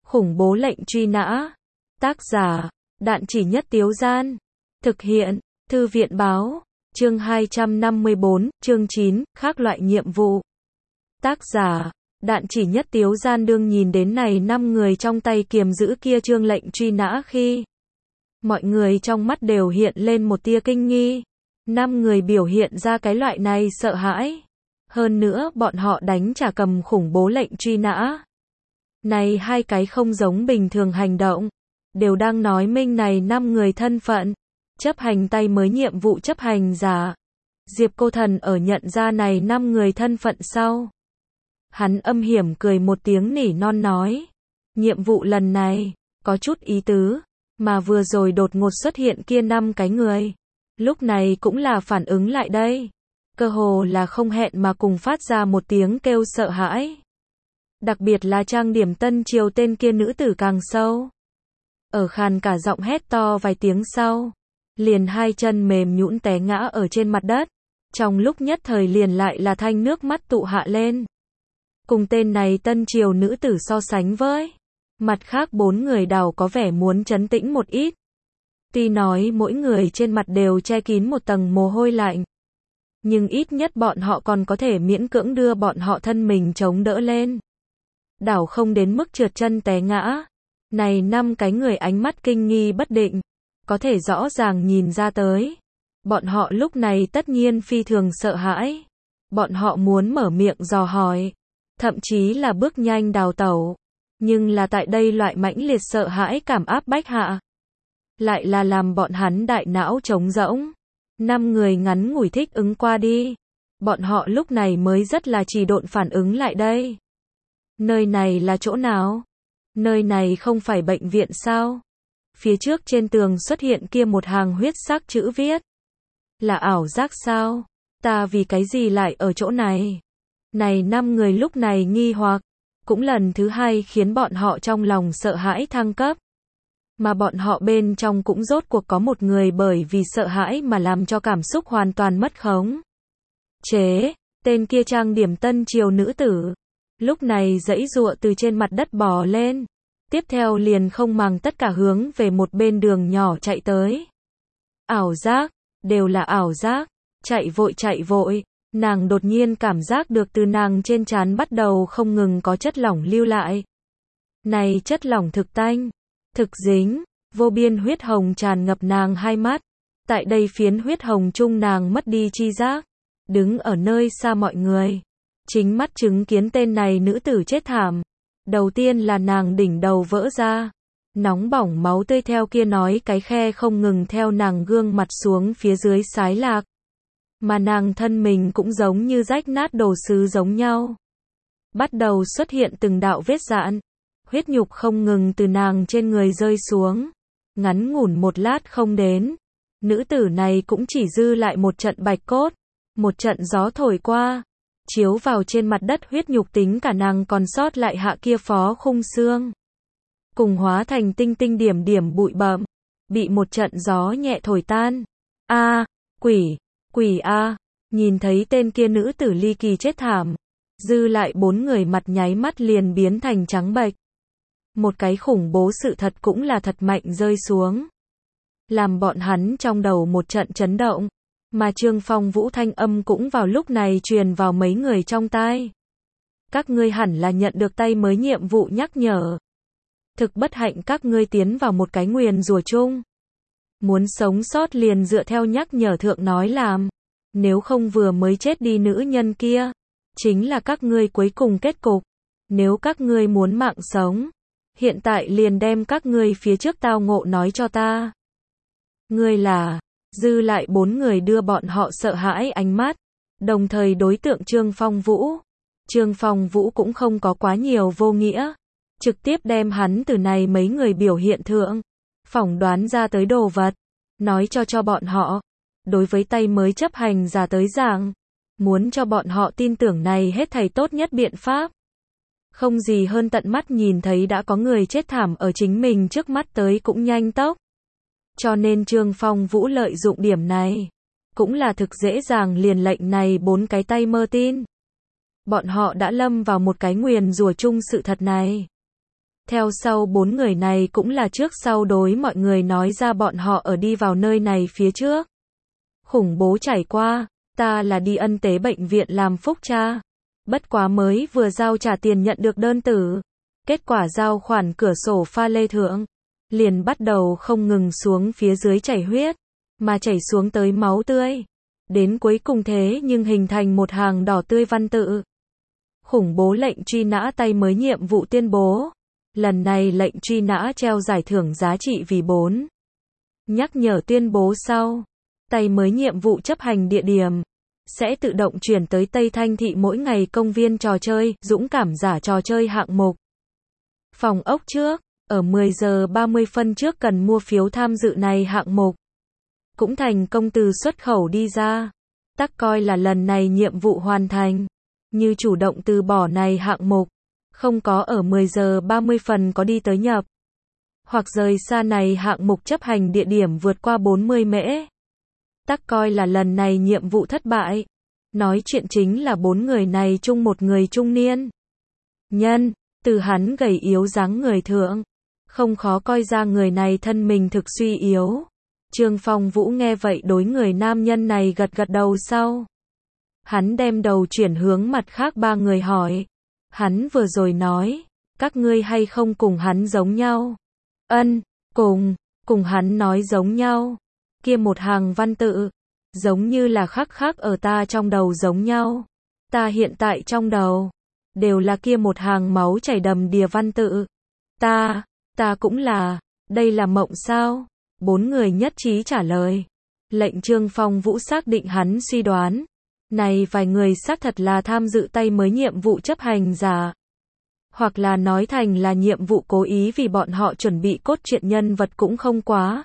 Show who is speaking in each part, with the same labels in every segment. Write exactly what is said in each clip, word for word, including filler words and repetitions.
Speaker 1: Khủng bố lệnh truy nã. Tác giả, Đạn Chỉ Nhất Tiếu Gian. Thực hiện, Thư viện báo. Chương hai trăm năm mươi bốn, chương chín, khác loại nhiệm vụ. Tác giả, Đạn Chỉ Nhất Tiếu Gian. Đương nhìn đến này năm người trong tay kiềm giữ kia chương lệnh truy nã khi mọi người trong mắt đều hiện lên một tia kinh nghi. Năm người biểu hiện ra cái loại này sợ hãi. Hơn nữa bọn họ đánh trả cầm khủng bố lệnh truy nã. Này hai cái không giống bình thường hành động. Đều đang nói minh này năm người thân phận. Chấp hành tay mới nhiệm vụ chấp hành giả. Diệp Cô Thần ở nhận ra này năm người thân phận sau. Hắn âm hiểm cười một tiếng nỉ non nói. Nhiệm vụ lần này, có chút ý tứ. Mà vừa rồi đột ngột xuất hiện kia năm cái người. Lúc này cũng là phản ứng lại đây. Cơ hồ là không hẹn mà cùng phát ra một tiếng kêu sợ hãi. Đặc biệt là trang điểm tân triều tên kia nữ tử càng sâu. Ở khàn cả giọng hét to vài tiếng sau. Liền hai chân mềm nhũn té ngã ở trên mặt đất. Trong lúc nhất thời liền lại là thanh nước mắt tụ hạ lên. Cùng tên này tân triều nữ tử so sánh với. Mặt khác bốn người đảo có vẻ muốn trấn tĩnh một ít. Tuy nói mỗi người trên mặt đều che kín một tầng mồ hôi lạnh. Nhưng ít nhất bọn họ còn có thể miễn cưỡng đưa bọn họ thân mình chống đỡ lên. Đảo không đến mức trượt chân té ngã. Này năm cái người ánh mắt kinh nghi bất định. Có thể rõ ràng nhìn ra tới. Bọn họ lúc này tất nhiên phi thường sợ hãi. Bọn họ muốn mở miệng dò hỏi. Thậm chí là bước nhanh đào tẩu. Nhưng là tại đây loại mãnh liệt sợ hãi cảm áp bách hạ. Lại là làm bọn hắn đại não trống rỗng. Năm người ngắn ngủi thích ứng qua đi. Bọn họ lúc này mới rất là trì độn phản ứng lại đây. Nơi này là chỗ nào? Nơi này không phải bệnh viện sao? Phía trước trên tường xuất hiện kia một hàng huyết sắc chữ viết. Là ảo giác sao? Ta vì cái gì lại ở chỗ này? Này năm người lúc này nghi hoặc. Cũng lần thứ hai khiến bọn họ trong lòng sợ hãi thăng cấp. Mà bọn họ bên trong cũng rốt cuộc có một người bởi vì sợ hãi mà làm cho cảm xúc hoàn toàn mất khống. Chế, tên kia trang điểm tân triều nữ tử. Lúc này giãy giụa từ trên mặt đất bò lên. Tiếp theo liền không màng tất cả hướng về một bên đường nhỏ chạy tới. Ảo giác, đều là ảo giác. Chạy vội chạy vội. Nàng đột nhiên cảm giác được từ nàng trên trán bắt đầu không ngừng có chất lỏng lưu lại. Này chất lỏng thực tanh, thực dính, vô biên huyết hồng tràn ngập nàng hai mắt. Tại đây phiến huyết hồng chung nàng mất đi chi giác. Đứng ở nơi xa mọi người. Chính mắt chứng kiến tên này nữ tử chết thảm. Đầu tiên là nàng đỉnh đầu vỡ ra. Nóng bỏng máu tươi theo kia nói cái khe không ngừng theo nàng gương mặt xuống phía dưới xái lạc. Mà nàng thân mình cũng giống như rách nát đồ sứ giống nhau. Bắt đầu xuất hiện từng đạo vết rạn. Huyết nhục không ngừng từ nàng trên người rơi xuống. Ngắn ngủn một lát không đến. Nữ tử này cũng chỉ dư lại một trận bạch cốt. Một trận gió thổi qua. Chiếu vào trên mặt đất huyết nhục tính cả nàng còn sót lại hạ kia phó khung xương. Cùng hóa thành tinh tinh điểm điểm bụi bặm. Bị một trận gió nhẹ thổi tan. A, quỷ. Quỷ a, nhìn thấy tên kia nữ tử ly kỳ chết thảm, dư lại bốn người mặt nháy mắt liền biến thành trắng bệch. Một cái khủng bố sự thật cũng là thật mạnh rơi xuống. Làm bọn hắn trong đầu một trận chấn động, mà Trương Phong Vũ thanh âm cũng vào lúc này truyền vào mấy người trong tai. Các ngươi hẳn là nhận được tay mới nhiệm vụ nhắc nhở. Thực bất hạnh các ngươi tiến vào một cái nguyền rủa chung. Muốn sống sót liền dựa theo nhắc nhở thượng nói làm. Nếu không vừa mới chết đi nữ nhân kia. Chính là các ngươi cuối cùng kết cục. Nếu các ngươi muốn mạng sống. Hiện tại liền đem các ngươi phía trước tao ngộ nói cho ta. Ngươi là. Dư lại bốn người đưa bọn họ sợ hãi ánh mắt. Đồng thời đối tượng Trương Phong Vũ. Trương Phong Vũ cũng không có quá nhiều vô nghĩa. Trực tiếp đem hắn từ này mấy người biểu hiện thượng. Phỏng đoán ra tới đồ vật, nói cho cho bọn họ, đối với tay mới chấp hành giả tới giảng, muốn cho bọn họ tin tưởng này hết thảy tốt nhất biện pháp. Không gì hơn tận mắt nhìn thấy đã có người chết thảm ở chính mình trước mắt tới cũng nhanh tốc. Cho nên Trương Phong Vũ lợi dụng điểm này, cũng là thực dễ dàng liền lệnh này bốn cái tay mơ tin. Bọn họ đã lâm vào một cái nguyền rủa chung sự thật này. Theo sau bốn người này cũng là trước sau đối mọi người nói ra bọn họ ở đi vào nơi này phía trước. Khủng bố trải qua, ta là đi ân tế bệnh viện làm phúc cha. Bất quá mới vừa giao trả tiền nhận được đơn tử. Kết quả giao khoản cửa sổ pha lê thượng. Liền bắt đầu không ngừng xuống phía dưới chảy huyết. Mà chảy xuống tới máu tươi. Đến cuối cùng thế nhưng hình thành một hàng đỏ tươi văn tự. Khủng bố lệnh truy nã tay mới nhiệm vụ tuyên bố. Lần này lệnh truy nã treo giải thưởng giá trị vì bốn. Nhắc nhở tuyên bố sau. Tay mới nhiệm vụ chấp hành địa điểm. Sẽ tự động chuyển tới Tây Thanh Thị mỗi ngày công viên trò chơi, dũng cảm giả trò chơi hạng mục. Phòng ốc trước, ở mười giờ ba mươi phân trước cần mua phiếu tham dự này hạng mục. Cũng thành công từ xuất khẩu đi ra. Tắc coi là lần này nhiệm vụ hoàn thành. Như chủ động từ bỏ này hạng mục. Không có ở mười giờ ba mươi phần có đi tới nhập. Hoặc rời xa này hạng mục chấp hành địa điểm vượt qua bốn mươi mễ. Tắc coi là lần này nhiệm vụ thất bại. Nói chuyện chính là bốn người này chung một người trung niên. Nhân, từ hắn gầy yếu dáng người thượng. Không khó coi ra người này thân mình thực suy yếu. Trương Phong Vũ nghe vậy đối người nam nhân này gật gật đầu sau. Hắn đem đầu chuyển hướng mặt khác ba người hỏi. Hắn vừa rồi nói, các ngươi hay không cùng hắn giống nhau? Ân, cùng, cùng hắn nói giống nhau. Kia một hàng văn tự, giống như là khắc khắc ở ta trong đầu giống nhau. Ta hiện tại trong đầu, đều là kia một hàng máu chảy đầm đìa văn tự. Ta, ta cũng là, đây là mộng sao? Bốn người nhất trí trả lời. Lệnh Trương Phong Vũ xác định hắn suy đoán. Này vài người xác thật là tham dự tay mới nhiệm vụ chấp hành giả. Hoặc là nói thành là nhiệm vụ cố ý vì bọn họ chuẩn bị cốt truyện nhân vật cũng không quá.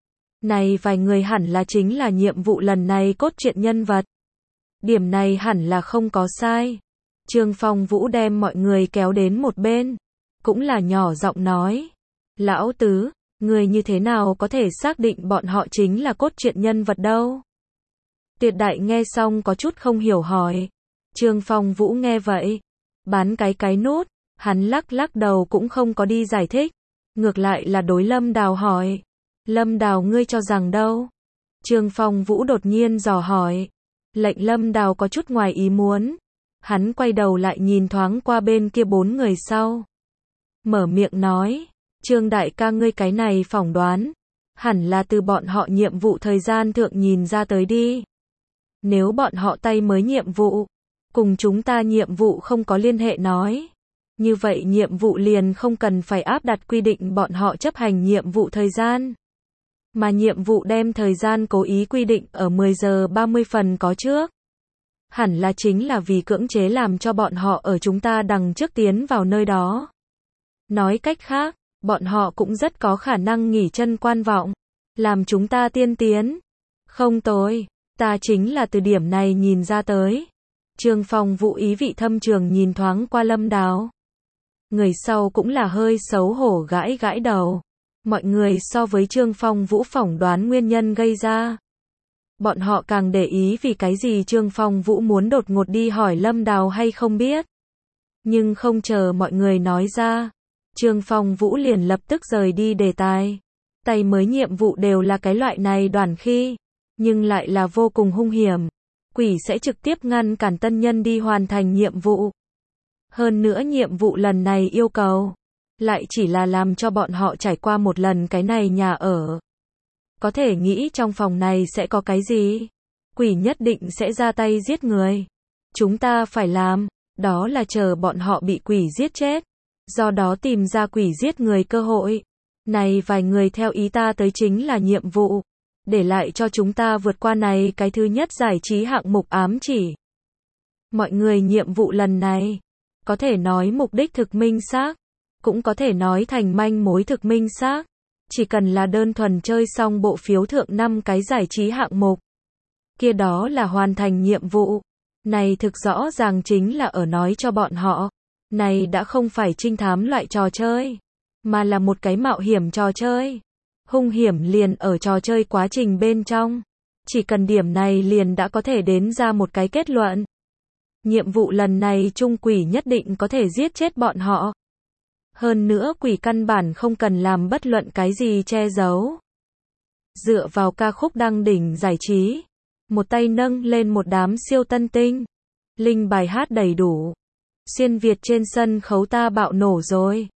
Speaker 1: Này vài người hẳn là chính là nhiệm vụ lần này cốt truyện nhân vật. Điểm này hẳn là không có sai. Trương Phong Vũ đem mọi người kéo đến một bên. Cũng là nhỏ giọng nói. Lão tứ, người như thế nào có thể xác định bọn họ chính là cốt truyện nhân vật đâu? Tuyệt Đại nghe xong có chút không hiểu hỏi. Trương Phong Vũ nghe vậy. Bán cái cái nút. Hắn lắc lắc đầu cũng không có đi giải thích. Ngược lại là đối Lâm Đào hỏi. Lâm Đào ngươi cho rằng đâu? Trương Phong Vũ đột nhiên dò hỏi. Lệnh Lâm Đào có chút ngoài ý muốn. Hắn quay đầu lại nhìn thoáng qua bên kia bốn người sau. Mở miệng nói. Trương đại ca ngươi cái này phỏng đoán. Hẳn là từ bọn họ nhiệm vụ thời gian thượng nhìn ra tới đi. Nếu bọn họ tay mới nhiệm vụ. Cùng chúng ta nhiệm vụ không có liên hệ nói. Như vậy nhiệm vụ liền không cần phải áp đặt quy định bọn họ chấp hành nhiệm vụ thời gian. Mà nhiệm vụ đem thời gian cố ý quy định ở mười giờ ba mươi phần có trước. Hẳn là chính là vì cưỡng chế làm cho bọn họ ở chúng ta đằng trước tiến vào nơi đó. Nói cách khác, bọn họ cũng rất có khả năng nghỉ chân quan vọng. Làm chúng ta tiên tiến. Không tồi, ta chính là từ điểm này nhìn ra tới. Trương Phong Vũ ý vị thâm trường nhìn thoáng qua Lâm Đào. Người sau cũng là hơi xấu hổ gãi gãi đầu. Mọi người so với Trương Phong Vũ phỏng đoán nguyên nhân gây ra. Bọn họ càng để ý vì cái gì Trương Phong Vũ muốn đột ngột đi hỏi Lâm Đào hay không biết. Nhưng không chờ mọi người nói ra. Trương Phong Vũ liền lập tức rời đi đề tài. Tay mới nhiệm vụ đều là cái loại này đoàn khi. Nhưng lại là vô cùng hung hiểm. Quỷ sẽ trực tiếp ngăn cản tân nhân đi hoàn thành nhiệm vụ. Hơn nữa nhiệm vụ lần này yêu cầu. Lại chỉ là làm cho bọn họ trải qua một lần cái này nhà ở. Có thể nghĩ trong phòng này sẽ có cái gì? Quỷ nhất định sẽ ra tay giết người. Chúng ta phải làm, đó là chờ bọn họ bị quỷ giết chết. Do đó tìm ra quỷ giết người cơ hội. Này vài người theo ý ta tới chính là nhiệm vụ. Để lại cho chúng ta vượt qua này cái thứ nhất giải trí hạng mục ám chỉ. Mọi người nhiệm vụ lần này. Có thể nói mục đích thực minh xác. Cũng có thể nói thành manh mối thực minh xác. Chỉ cần là đơn thuần chơi xong bộ phiếu thượng năm cái giải trí hạng mục. Kia đó là hoàn thành nhiệm vụ. Này thực rõ ràng chính là ở nói cho bọn họ. Này đã không phải trinh thám loại trò chơi. Mà là một cái mạo hiểm trò chơi. Hung hiểm liền ở trò chơi quá trình bên trong. Chỉ cần điểm này liền đã có thể đến ra một cái kết luận. Nhiệm vụ lần này trung quỷ nhất định có thể giết chết bọn họ. Hơn nữa quỷ căn bản không cần làm bất luận cái gì che giấu. Dựa vào ca khúc đăng đỉnh giải trí, một tay nâng lên một đám siêu tân tinh. Linh bài hát đầy đủ. Xuyên Việt trên sân khấu ta bạo nổ rồi.